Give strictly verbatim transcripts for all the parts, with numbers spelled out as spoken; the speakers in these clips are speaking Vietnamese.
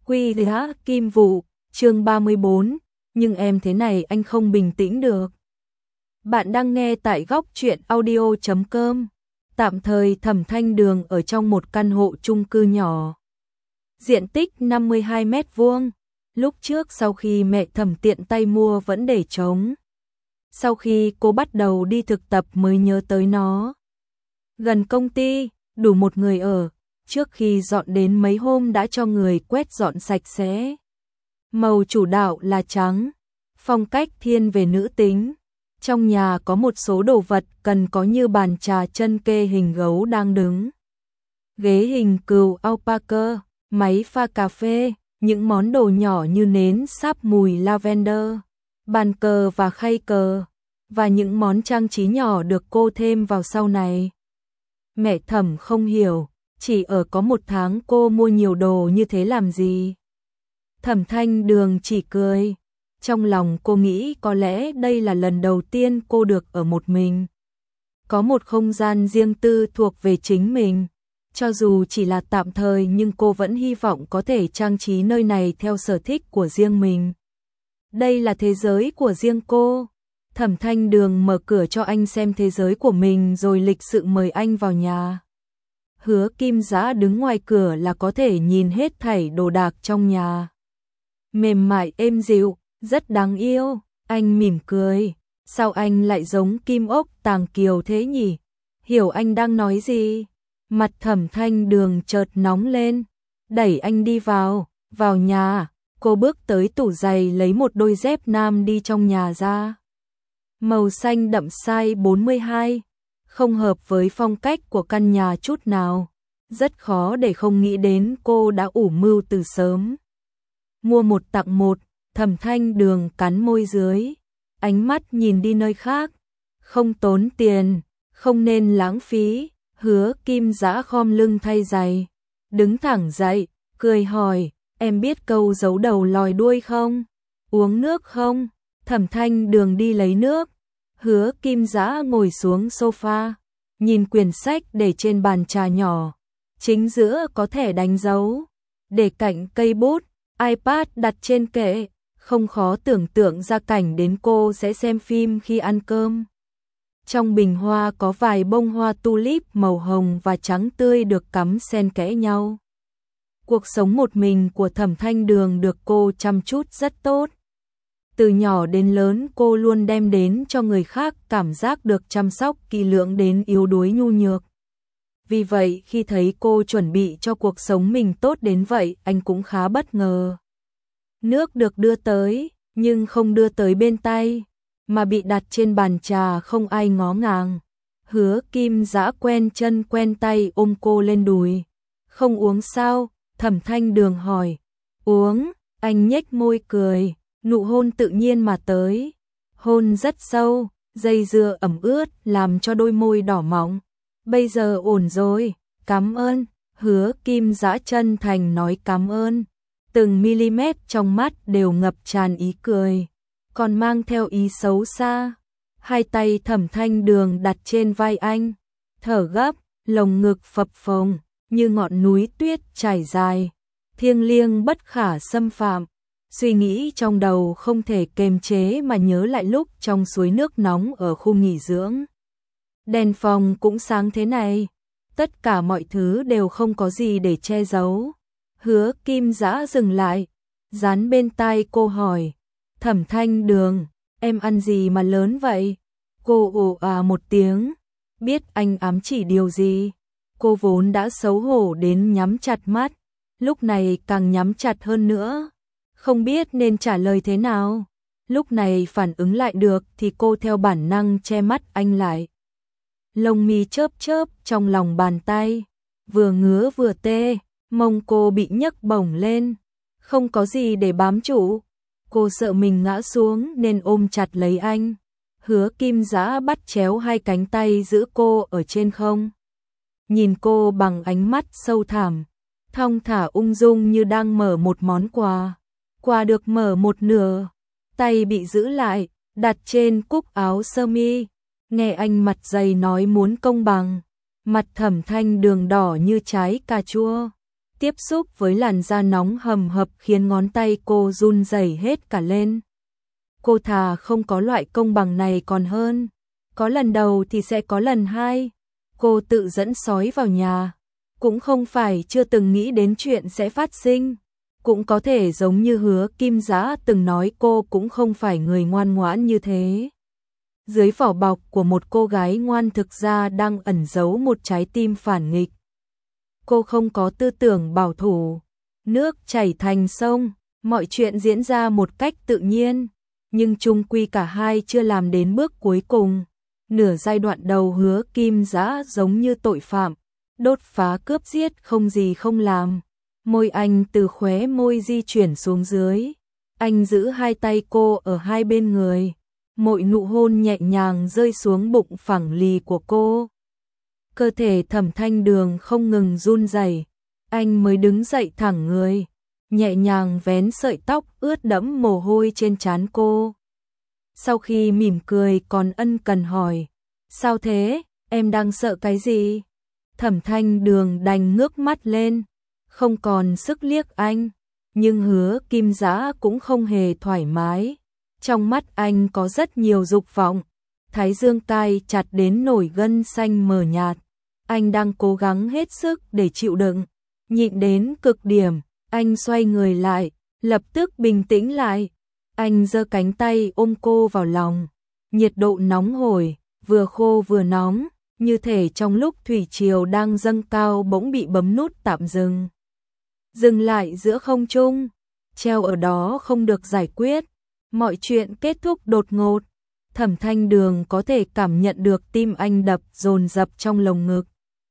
Quy Giá Kim Vụ, chương ba mươi bốn, nhưng em thế này anh không bình tĩnh được. Bạn đang nghe tại góc truyện audio chấm com. Tạm thời Thẩm Thanh Đường ở trong một căn hộ chung cư nhỏ. Diện tích năm mươi hai mét vuông. Lúc trước sau khi mẹ Thẩm tiện tay mua vẫn để trống. Sau khi cô bắt đầu đi thực tập mới nhớ tới nó. Gần công ty, đủ một người ở. Trước khi dọn đến mấy hôm đã cho người quét dọn sạch sẽ. Màu chủ đạo là trắng, phong cách thiên về nữ tính. Trong nhà có một số đồ vật cần có như bàn trà chân kê hình gấu đang đứng, ghế hình cừu alpaca, máy pha cà phê, những món đồ nhỏ như nến sáp mùi lavender, bàn cờ và khay cờ, và những món trang trí nhỏ được cô thêm vào sau này. Mẹ Thẩm không hiểu, chỉ ở có một tháng cô mua nhiều đồ như thế làm gì? Thẩm Thanh Đường chỉ cười. Trong lòng cô nghĩ có lẽ đây là lần đầu tiên cô được ở một mình. Có một không gian riêng tư thuộc về chính mình. Cho dù chỉ là tạm thời nhưng cô vẫn hy vọng có thể trang trí nơi này theo sở thích của riêng mình. Đây là thế giới của riêng cô. Thẩm Thanh Đường mở cửa cho anh xem thế giới của mình rồi lịch sự mời anh vào nhà. Hứa Kim Dã đứng ngoài cửa là có thể nhìn hết thảy đồ đạc trong nhà. Mềm mại êm dịu, rất đáng yêu. Anh mỉm cười. Sao anh lại giống Kim Ốc Tàng Kiều thế nhỉ? Hiểu anh đang nói gì? Mặt Thẩm Thanh Đường chợt nóng lên. Đẩy anh đi vào. Vào nhà. Cô bước tới tủ giày lấy một đôi dép nam đi trong nhà ra. Màu xanh đậm size bốn mươi hai. Không hợp với phong cách của căn nhà chút nào. Rất khó để không nghĩ đến cô đã ủ mưu từ sớm. Mua một tặng một. Thẩm Thanh Đường cắn môi dưới, ánh mắt nhìn đi nơi khác. Không tốn tiền, không nên lãng phí. Hứa Kim Dã khom lưng thay giày, đứng thẳng dậy, cười hỏi, em biết câu giấu đầu lòi đuôi không? Uống nước không? Thẩm Thanh Đường đi lấy nước. Hứa Kim Dã ngồi xuống sofa, nhìn quyển sách để trên bàn trà nhỏ, chính giữa có thẻ đánh dấu, để cạnh cây bút, iPad đặt trên kệ. Không khó tưởng tượng ra cảnh đến cô sẽ xem phim khi ăn cơm. Trong bình hoa có vài bông hoa tulip màu hồng và trắng tươi được cắm xen kẽ nhau. Cuộc sống một mình của Thẩm Thanh Đường được cô chăm chút rất tốt. Từ nhỏ đến lớn cô luôn đem đến cho người khác cảm giác được chăm sóc kỹ lưỡng đến yếu đuối nhu nhược. Vì vậy khi thấy cô chuẩn bị cho cuộc sống mình tốt đến vậy, anh cũng khá bất ngờ. Nước được đưa tới, nhưng không đưa tới bên tay, mà bị đặt trên bàn trà không ai ngó ngàng. Hứa Kim Dã quen chân quen tay ôm cô lên đùi. Không uống sao? Thẩm Thanh Đường hỏi. Uống, anh nhếch môi cười, nụ hôn tự nhiên mà tới. Hôn rất sâu, dây dưa ẩm ướt làm cho đôi môi đỏ mọng. Bây giờ ổn rồi, cảm ơn. Hứa Kim Dã chân thành nói cảm ơn. Từng mm trong mắt đều ngập tràn ý cười, còn mang theo ý xấu xa. Hai tay Thẩm Thanh Đường đặt trên vai anh, thở gấp, lồng ngực phập phồng như ngọn núi tuyết trải dài, thiêng liêng bất khả xâm phạm. Suy nghĩ trong đầu không thể kềm chế mà nhớ lại lúc trong suối nước nóng ở khu nghỉ dưỡng. Đèn phòng cũng sáng thế này, tất cả mọi thứ đều không có gì để che giấu. Hứa Kim Dã dừng lại, dán bên tai cô hỏi, Thẩm Thanh Đường, em ăn gì mà lớn vậy? Cô ồ à một tiếng, biết anh ám chỉ điều gì. Cô vốn đã xấu hổ đến nhắm chặt mắt, lúc này càng nhắm chặt hơn nữa, không biết nên trả lời thế nào. Lúc này phản ứng lại được thì cô theo bản năng che mắt anh lại. Lông mi chớp chớp trong lòng bàn tay, vừa ngứa vừa tê. Mông cô bị nhấc bổng lên, không có gì để bám trụ. Cô sợ mình ngã xuống nên ôm chặt lấy anh. Hứa Kim Dã bắt chéo hai cánh tay giữ cô ở trên không. Nhìn cô bằng ánh mắt sâu thẳm, thong thả ung dung như đang mở một món quà. Quà được mở một nửa, tay bị giữ lại, đặt trên cúc áo sơ mi. Nghe anh mặt dày nói muốn công bằng, mặt Thẩm Thanh Đường đỏ như trái cà chua. tiếp xúc với làn da nóng hầm hập khiến ngón tay cô run rẩy hết cả lên. Cô thà không có loại công bằng này còn hơn. Có lần đầu thì sẽ có lần hai. Cô tự dẫn sói vào nhà. Cũng không phải chưa từng nghĩ đến chuyện sẽ phát sinh. Cũng có thể giống như Hứa Kim Dã từng nói, cô cũng không phải người ngoan ngoãn như thế. Dưới vỏ bọc của một cô gái ngoan thực ra đang ẩn giấu một trái tim phản nghịch. Cô không có tư tưởng bảo thủ. Nước chảy thành sông, mọi chuyện diễn ra một cách tự nhiên. Nhưng chung quy cả hai chưa làm đến bước cuối cùng. Nửa giai đoạn đầu Hứa Kim Dã giống như tội phạm, đốt phá cướp giết không gì không làm. Môi anh từ khóe môi di chuyển xuống dưới. Anh giữ hai tay cô ở hai bên người. Mỗi nụ hôn nhẹ nhàng rơi xuống bụng phẳng lì của cô. Cơ thể Thẩm Thanh Đường không ngừng run rẩy. Anh mới đứng dậy thẳng người, nhẹ nhàng vén sợi tóc ướt đẫm mồ hôi trên trán cô. Sau khi mỉm cười còn ân cần hỏi, sao thế, em đang sợ cái gì? Thẩm Thanh Đường đành ngước mắt lên, không còn sức liếc anh, nhưng Hứa Kim Dã cũng không hề thoải mái. Trong mắt anh có rất nhiều dục vọng, thái dương cay chặt đến nổi gân xanh mờ nhạt. Anh đang cố gắng hết sức để chịu đựng, nhịn đến cực điểm. Anh xoay người lại, lập tức bình tĩnh lại. Anh giơ cánh tay ôm cô vào lòng. Nhiệt độ nóng hổi, vừa khô vừa nóng, như thể trong lúc thủy triều đang dâng cao bỗng bị bấm nút tạm dừng. Dừng lại giữa không trung, treo ở đó không được giải quyết. Mọi chuyện kết thúc đột ngột. Thẩm Thanh Đường có thể cảm nhận được tim anh đập dồn dập trong lồng ngực.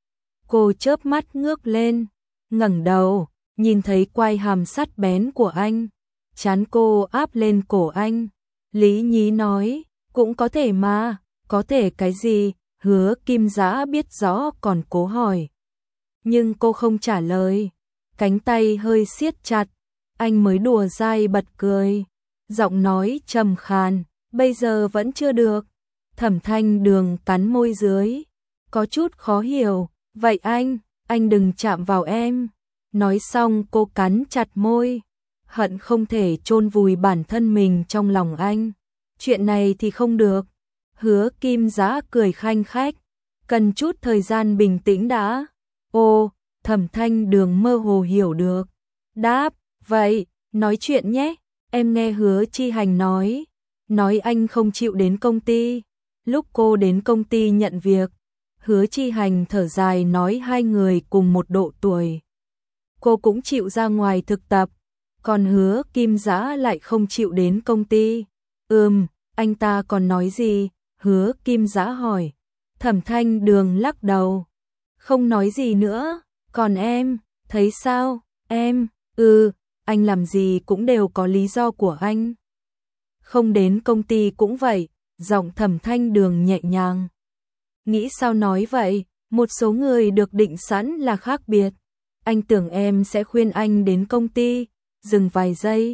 Cô chớp mắt ngước lên, ngẩng đầu, nhìn thấy quai hàm sắt bén của anh. Trán cô áp lên cổ anh. Lý nhí nói, cũng có thể mà, có thể cái gì? Hứa Kim Dã biết rõ còn cố hỏi. Nhưng cô không trả lời. Cánh tay hơi siết chặt, anh mới đùa dai bật cười. Giọng nói trầm khàn, bây giờ vẫn chưa được. Thẩm Thanh Đường cắn môi dưới, có chút khó hiểu. Vậy anh, anh đừng chạm vào em. Nói xong cô cắn chặt môi, hận không thể chôn vùi bản thân mình trong lòng anh. Chuyện này thì không được. Hứa Kim Dã cười khanh khách, cần chút thời gian bình tĩnh đã. Ô, Thẩm Thanh Đường mơ hồ hiểu được. Đáp, vậy, nói chuyện nhé. Em nghe Hứa Chi Hành nói, nói anh không chịu đến công ty. Lúc cô đến công ty nhận việc, Hứa Chi Hành thở dài nói hai người cùng một độ tuổi. Cô cũng chịu ra ngoài thực tập, còn Hứa Kim Dã lại không chịu đến công ty. Ừm, anh ta còn nói gì? Hứa Kim Dã hỏi. Thẩm Thanh Đường lắc đầu. Không nói gì nữa, còn em, thấy sao? Em, ừ, anh làm gì cũng đều có lý do của anh. Không đến công ty cũng vậy, giọng Thẩm Thanh Đường nhẹ nhàng. Nghĩ sao nói vậy, một số người được định sẵn là khác biệt. Anh tưởng em sẽ khuyên anh đến công ty. Dừng vài giây.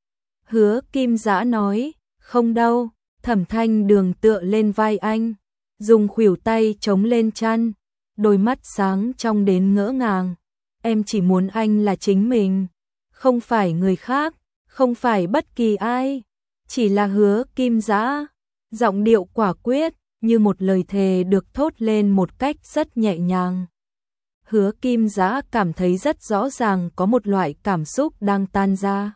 Hứa Kim Dã nói, không đâu. Thẩm Thanh Đường tựa lên vai anh, dùng khuỷu tay chống lên chăn, đôi mắt sáng trong đến ngỡ ngàng. Em chỉ muốn anh là chính mình, không phải người khác, không phải bất kỳ ai, chỉ là Hứa Kim Dã. Giọng điệu quả quyết, như một lời thề được thốt lên một cách rất nhẹ nhàng. Hứa Kim Dã cảm thấy rất rõ ràng có một loại cảm xúc đang tan ra.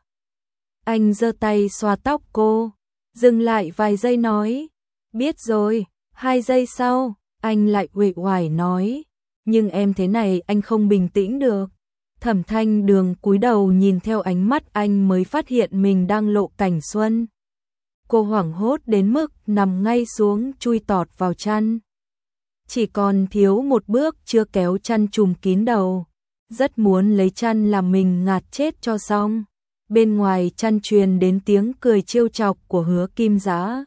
Anh giơ tay xoa tóc cô, dừng lại vài giây nói, biết rồi. Hai giây sau, anh lại uể oải nói, nhưng em thế này anh không bình tĩnh được. Thẩm Thanh Đường cúi đầu nhìn theo ánh mắt anh mới phát hiện mình đang lộ cảnh xuân. Cô hoảng hốt đến mức nằm ngay xuống chui tọt vào chăn. Chỉ còn thiếu một bước chưa kéo chăn trùm kín đầu. Rất muốn lấy chăn làm mình ngạt chết cho xong. Bên ngoài chăn truyền đến tiếng cười trêu chọc của Hứa Kim Dã.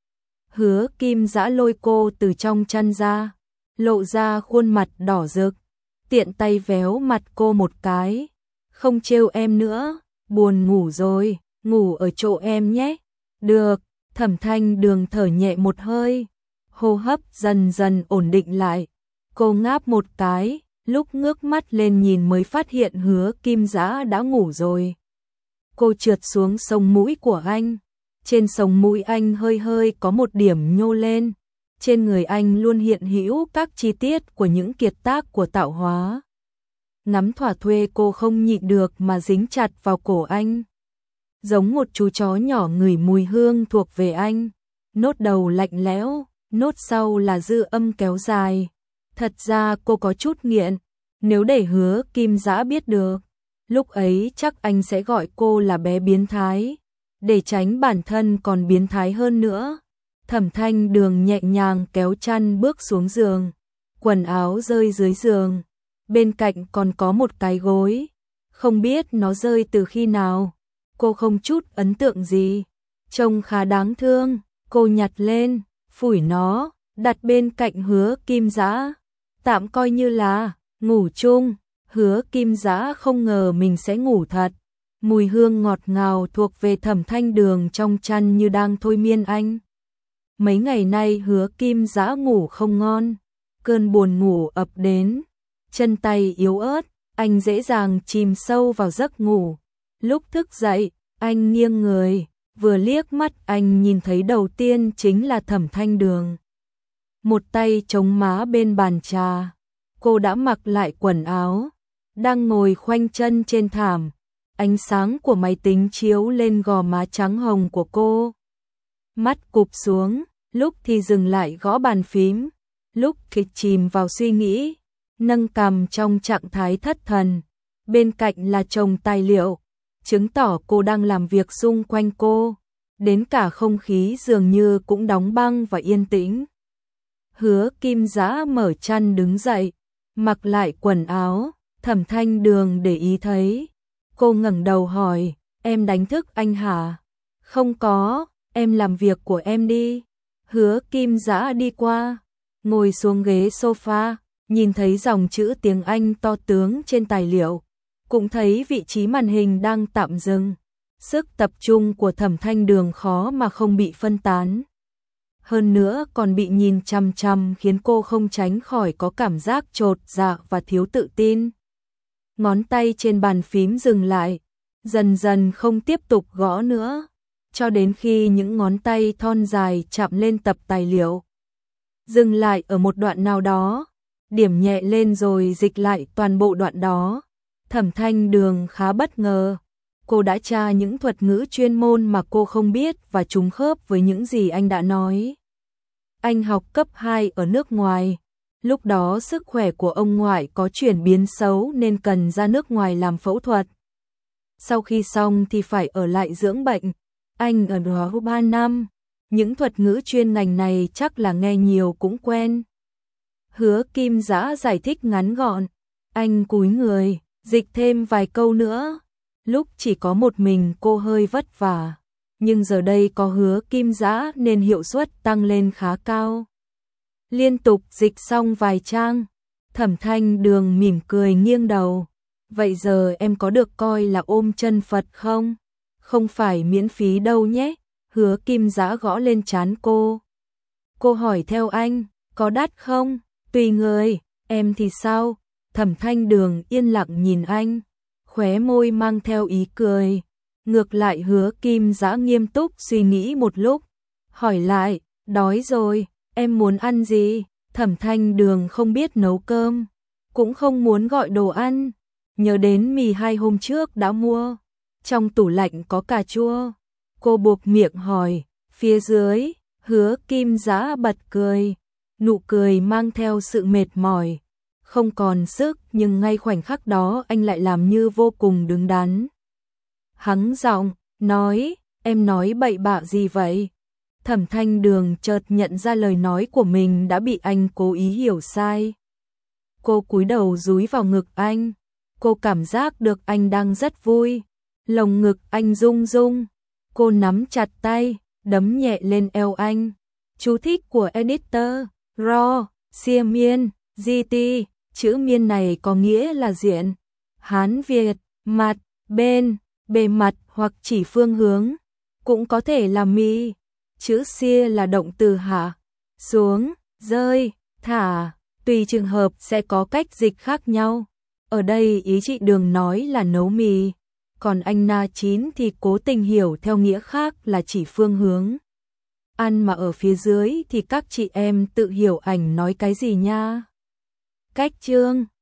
Hứa Kim Dã lôi cô từ trong chăn ra, lộ ra khuôn mặt đỏ rực, tiện tay véo mặt cô một cái. Không trêu em nữa, buồn ngủ rồi, ngủ ở chỗ em nhé. Được. Thẩm Thanh Đường thở nhẹ một hơi, hô hấp dần dần ổn định lại. Cô ngáp một cái, lúc ngước mắt lên nhìn mới phát hiện Hứa Kim Dã đã ngủ rồi. Cô trượt xuống sống mũi của anh, trên sống mũi anh hơi hơi có một điểm nhô lên, trên người anh luôn hiện hữu các chi tiết của những kiệt tác của tạo hóa. Ngắm thỏa thuê cô không nhịn được mà dính chặt vào cổ anh. Giống một chú chó nhỏ ngửi mùi hương thuộc về anh, nốt đầu lạnh lẽo, nốt sau là dư âm kéo dài. Thật ra cô có chút nghiện, nếu để Hứa Kim Dã biết được, lúc ấy chắc anh sẽ gọi cô là bé biến thái, để tránh bản thân còn biến thái hơn nữa. Thẩm Thanh Đường nhẹ nhàng kéo chăn bước xuống giường, quần áo rơi dưới giường, bên cạnh còn có một cái gối, không biết nó rơi từ khi nào, cô không chút ấn tượng gì, trông khá đáng thương, cô nhặt lên, phủi nó, đặt bên cạnh Hứa Kim Dã, tạm coi như là ngủ chung. Hứa Kim Dã không ngờ mình sẽ ngủ thật, mùi hương ngọt ngào thuộc về Thẩm Thanh Đường trong chăn như đang thôi miên anh. Mấy ngày nay Hứa Kim Dã ngủ không ngon, cơn buồn ngủ ập đến, chân tay yếu ớt, anh dễ dàng chìm sâu vào giấc ngủ. Lúc thức dậy, anh nghiêng người, vừa liếc mắt anh nhìn thấy đầu tiên chính là Thẩm Thanh Đường. Một tay chống má bên bàn trà, cô đã mặc lại quần áo, đang ngồi khoanh chân trên thảm, ánh sáng của máy tính chiếu lên gò má trắng hồng của cô. Mắt cụp xuống, lúc thì dừng lại gõ bàn phím, lúc thì chìm vào suy nghĩ, nâng cằm trong trạng thái thất thần. Bên cạnh là chồng tài liệu, chứng tỏ cô đang làm việc xung quanh cô, đến cả không khí dường như cũng đóng băng và yên tĩnh. Hứa Kim Dã mở chăn đứng dậy, mặc lại quần áo, Thẩm Thanh Đường để ý thấy. Cô ngẩng đầu hỏi, em đánh thức anh hả? Không có, em làm việc của em đi. Hứa Kim Dã đi qua, ngồi xuống ghế sofa, nhìn thấy dòng chữ tiếng Anh to tướng trên tài liệu, cũng thấy vị trí màn hình đang tạm dừng. Sức tập trung của Thẩm Thanh Đường khó mà không bị phân tán. Hơn nữa còn bị nhìn chằm chằm khiến cô không tránh khỏi có cảm giác chột dạ và thiếu tự tin. Ngón tay trên bàn phím dừng lại, dần dần không tiếp tục gõ nữa, cho đến khi những ngón tay thon dài chạm lên tập tài liệu. Dừng lại ở một đoạn nào đó, điểm nhẹ lên rồi dịch lại toàn bộ đoạn đó. Thẩm Thanh Đường khá bất ngờ, cô đã tra những thuật ngữ chuyên môn mà cô không biết và trùng khớp với những gì anh đã nói. Anh học cấp hai ở nước ngoài, lúc đó sức khỏe của ông ngoại có chuyển biến xấu nên cần ra nước ngoài làm phẫu thuật. Sau khi xong thì phải ở lại dưỡng bệnh, anh ở đó ba năm, những thuật ngữ chuyên ngành này chắc là nghe nhiều cũng quen. Hứa Kim Dã giải thích ngắn gọn, anh cúi người, dịch thêm vài câu nữa. Lúc chỉ có một mình cô hơi vất vả, nhưng giờ đây có Hứa Kim Dã nên hiệu suất tăng lên khá cao. Liên tục dịch xong vài trang, Thẩm Thanh Đường mỉm cười nghiêng đầu. Vậy giờ em có được coi là ôm chân Phật không? Không phải miễn phí đâu nhé. Hứa Kim Dã gõ lên trán cô. Cô hỏi theo anh, có đắt không? Tùy người, em thì sao? Thẩm Thanh Đường yên lặng nhìn anh, khóe môi mang theo ý cười. Ngược lại Hứa Kim Dã nghiêm túc suy nghĩ một lúc, hỏi lại, đói rồi, em muốn ăn gì? Thẩm Thanh Đường không biết nấu cơm, cũng không muốn gọi đồ ăn, nhớ đến mì hai hôm trước đã mua, trong tủ lạnh có cà chua. Cô buộc miệng hỏi, phía dưới. Hứa Kim Dã bật cười, nụ cười mang theo sự mệt mỏi, không còn sức, nhưng ngay khoảnh khắc đó anh lại làm như vô cùng đứng đắn. Hắng giọng, nói, em nói bậy bạ gì vậy? Thẩm Thanh Đường chợt nhận ra lời nói của mình đã bị anh cố ý hiểu sai. Cô cúi đầu dúi vào ngực anh, cô cảm giác được anh đang rất vui, lồng ngực anh rung rung, cô nắm chặt tay, đấm nhẹ lên eo anh. Chú thích của editor, Ro, Sia Miên, giê tê, chữ miên này có nghĩa là diện, Hán Việt, mặt, bên, bề mặt hoặc chỉ phương hướng, cũng có thể là mi. Chữ Sia là động từ hạ, xuống, rơi, thả, Tùy trường hợp sẽ có cách dịch khác nhau. Ở đây ý chị Đường nói là nấu mì, còn anh Na Chín thì cố tình hiểu theo nghĩa khác là chỉ phương hướng ăn, mà ở phía dưới thì các chị em tự hiểu ảnh nói cái gì nha. Cách chương